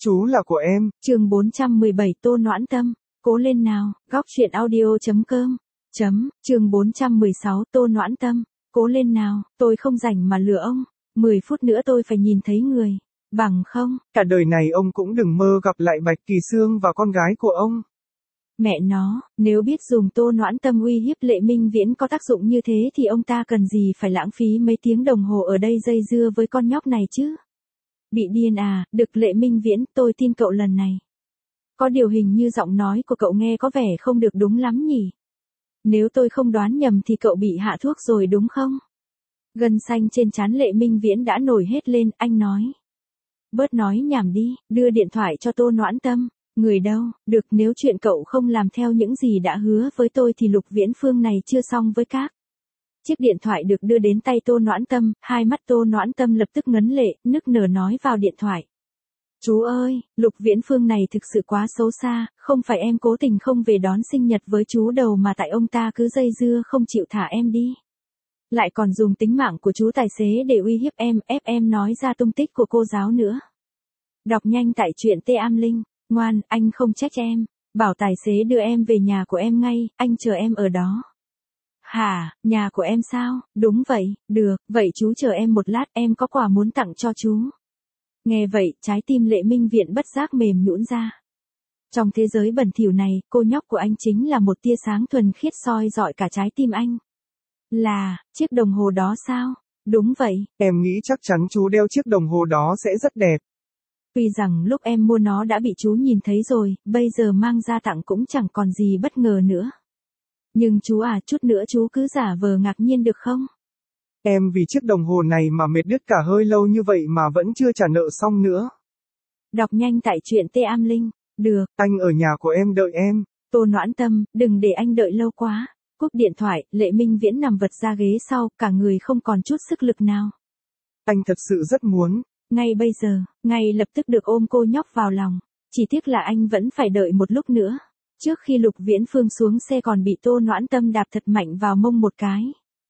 Chú là của em. Chương 417 Tô Noãn Tâm, cố lên nào, góc truyện audio.com. Chương 416 Tô Noãn Tâm, cố lên nào, tôi không rảnh mà lừa ông, 10 phút nữa tôi phải nhìn thấy người, bằng không, Cả đời này ông cũng đừng mơ gặp lại Bạch Kỳ Sương và con gái của ông. mẹ nó, nếu biết dùng Tô Noãn Tâm uy hiếp Lệ Minh Viễn có tác dụng như thế thì ông ta cần gì phải lãng phí mấy tiếng đồng hồ ở đây dây dưa với con nhóc này chứ. Bị điên à, được Lệ Minh Viễn, tôi tin cậu lần này. Có điều hình như giọng nói của cậu nghe có vẻ không được đúng lắm nhỉ. Nếu tôi không đoán nhầm thì cậu bị hạ thuốc rồi đúng không? Gân xanh trên trán Lệ Minh Viễn đã nổi hết lên, anh nói. Bớt nói nhảm đi, đưa điện thoại cho Tô Noãn Tâm. Người đâu, được, nếu chuyện cậu không làm theo những gì đã hứa với tôi thì Lục Viễn Phương này chưa xong với các. Chiếc điện thoại được đưa đến tay Tô Noãn Tâm, hai mắt Tô Noãn Tâm lập tức ngấn lệ, nức nở nói vào điện thoại. Chú ơi, Lục Viễn Phương này thực sự quá xấu xa, không phải em cố tình không về đón sinh nhật với chú đâu mà tại ông ta cứ dây dưa không chịu thả em đi. Lại còn dùng tính mạng của chú tài xế để uy hiếp em, ép em nói ra tung tích của cô giáo nữa. Đọc nhanh tại truyện Tê Am Linh, ngoan, anh không trách em, bảo tài xế đưa em về nhà của em ngay, anh chờ em ở đó. Hả, nhà của em sao? Đúng vậy, được, vậy chú chờ em một lát, em có quà muốn tặng cho chú. Nghe vậy, trái tim Lệ Minh Viễn bất giác mềm nhũn ra. Trong thế giới bẩn thỉu này, cô nhóc của anh chính là một tia sáng thuần khiết soi rọi cả trái tim anh. Là, chiếc đồng hồ đó sao? Đúng vậy. Em nghĩ chắc chắn chú đeo chiếc đồng hồ đó sẽ rất đẹp. Tuy rằng lúc em mua nó đã bị chú nhìn thấy rồi, bây giờ mang ra tặng cũng chẳng còn gì bất ngờ nữa. Nhưng chú à, chút nữa chú cứ giả vờ ngạc nhiên được không? Em vì chiếc đồng hồ này mà mệt đứt cả hơi lâu như vậy mà vẫn chưa trả nợ xong nữa. Đọc nhanh tại truyện Tê Am Linh. Được. Anh ở nhà của em đợi em. Tô Noãn Tâm, đừng để anh đợi lâu quá. Cúp điện thoại, Lệ Minh Viễn nằm vật ra ghế sau, cả người không còn chút sức lực nào. Anh thật sự rất muốn. Ngay bây giờ, ngay lập tức được ôm cô nhóc vào lòng. Chỉ tiếc là anh vẫn phải đợi một lúc nữa. Trước khi Lục Viễn Phương xuống xe còn bị Tô Noãn Tâm đạp thật mạnh vào mông một cái.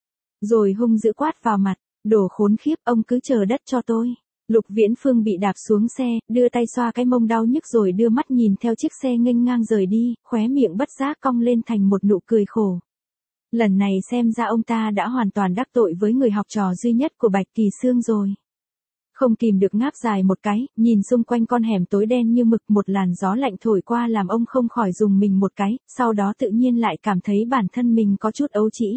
Rồi hung dữ quát vào mặt, đồ khốn khiếp, ông cứ chờ đất cho tôi. Lục Viễn Phương bị đạp xuống xe, đưa tay xoa cái mông đau nhức rồi đưa mắt nhìn theo chiếc xe nghênh ngang rời đi, khóe miệng bất giác cong lên thành một nụ cười khổ. Lần này xem ra ông ta đã hoàn toàn đắc tội với người học trò duy nhất của Bạch Kỳ Sương rồi. Không kìm được ngáp dài một cái, nhìn xung quanh con hẻm tối đen như mực, một làn gió lạnh thổi qua làm ông không khỏi rùng mình một cái, sau đó tự nhiên lại cảm thấy bản thân mình có chút ấu trĩ.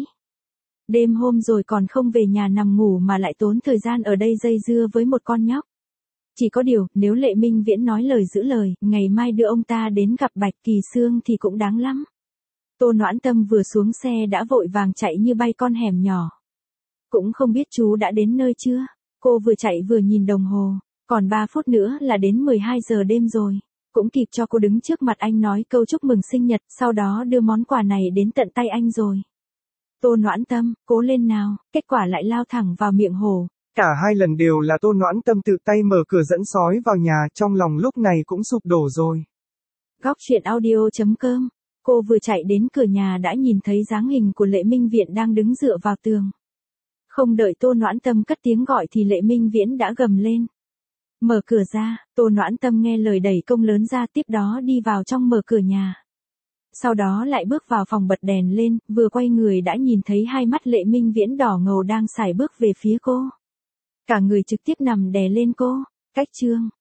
Đêm hôm rồi còn không về nhà nằm ngủ mà lại tốn thời gian ở đây dây dưa với một con nhóc. Chỉ có điều, nếu Lệ Minh Viễn nói lời giữ lời, ngày mai đưa ông ta đến gặp Bạch Kỳ Sương thì cũng đáng lắm. Tô Noãn Tâm vừa xuống xe đã vội vàng chạy như bay con hẻm nhỏ. Cũng không biết chú đã đến nơi chưa? Cô vừa chạy vừa nhìn đồng hồ, còn 3 phút nữa là đến 12 giờ đêm rồi. Cũng kịp cho cô đứng trước mặt anh nói câu chúc mừng sinh nhật, sau đó đưa món quà này đến tận tay anh rồi. Tô Noãn Tâm, cố lên nào, kết quả lại lao thẳng vào miệng hổ. Cả hai lần đều là Tô Noãn Tâm tự tay mở cửa dẫn sói vào nhà, trong lòng lúc này cũng sụp đổ rồi. Góc truyện audio.com. Cô vừa chạy đến cửa nhà đã nhìn thấy dáng hình của Lệ Minh Viễn đang đứng dựa vào tường. Không đợi Tô Noãn Tâm cất tiếng gọi thì Lệ Minh Viễn đã gầm lên. Mở cửa ra, Tô Noãn Tâm nghe lời đẩy công lớn ra, tiếp đó đi vào trong mở cửa nhà. Sau đó lại bước vào phòng bật đèn lên, vừa quay người đã nhìn thấy hai mắt Lệ Minh Viễn đỏ ngầu đang sải bước về phía cô. Cả người trực tiếp nằm đè lên cô. Cách chương.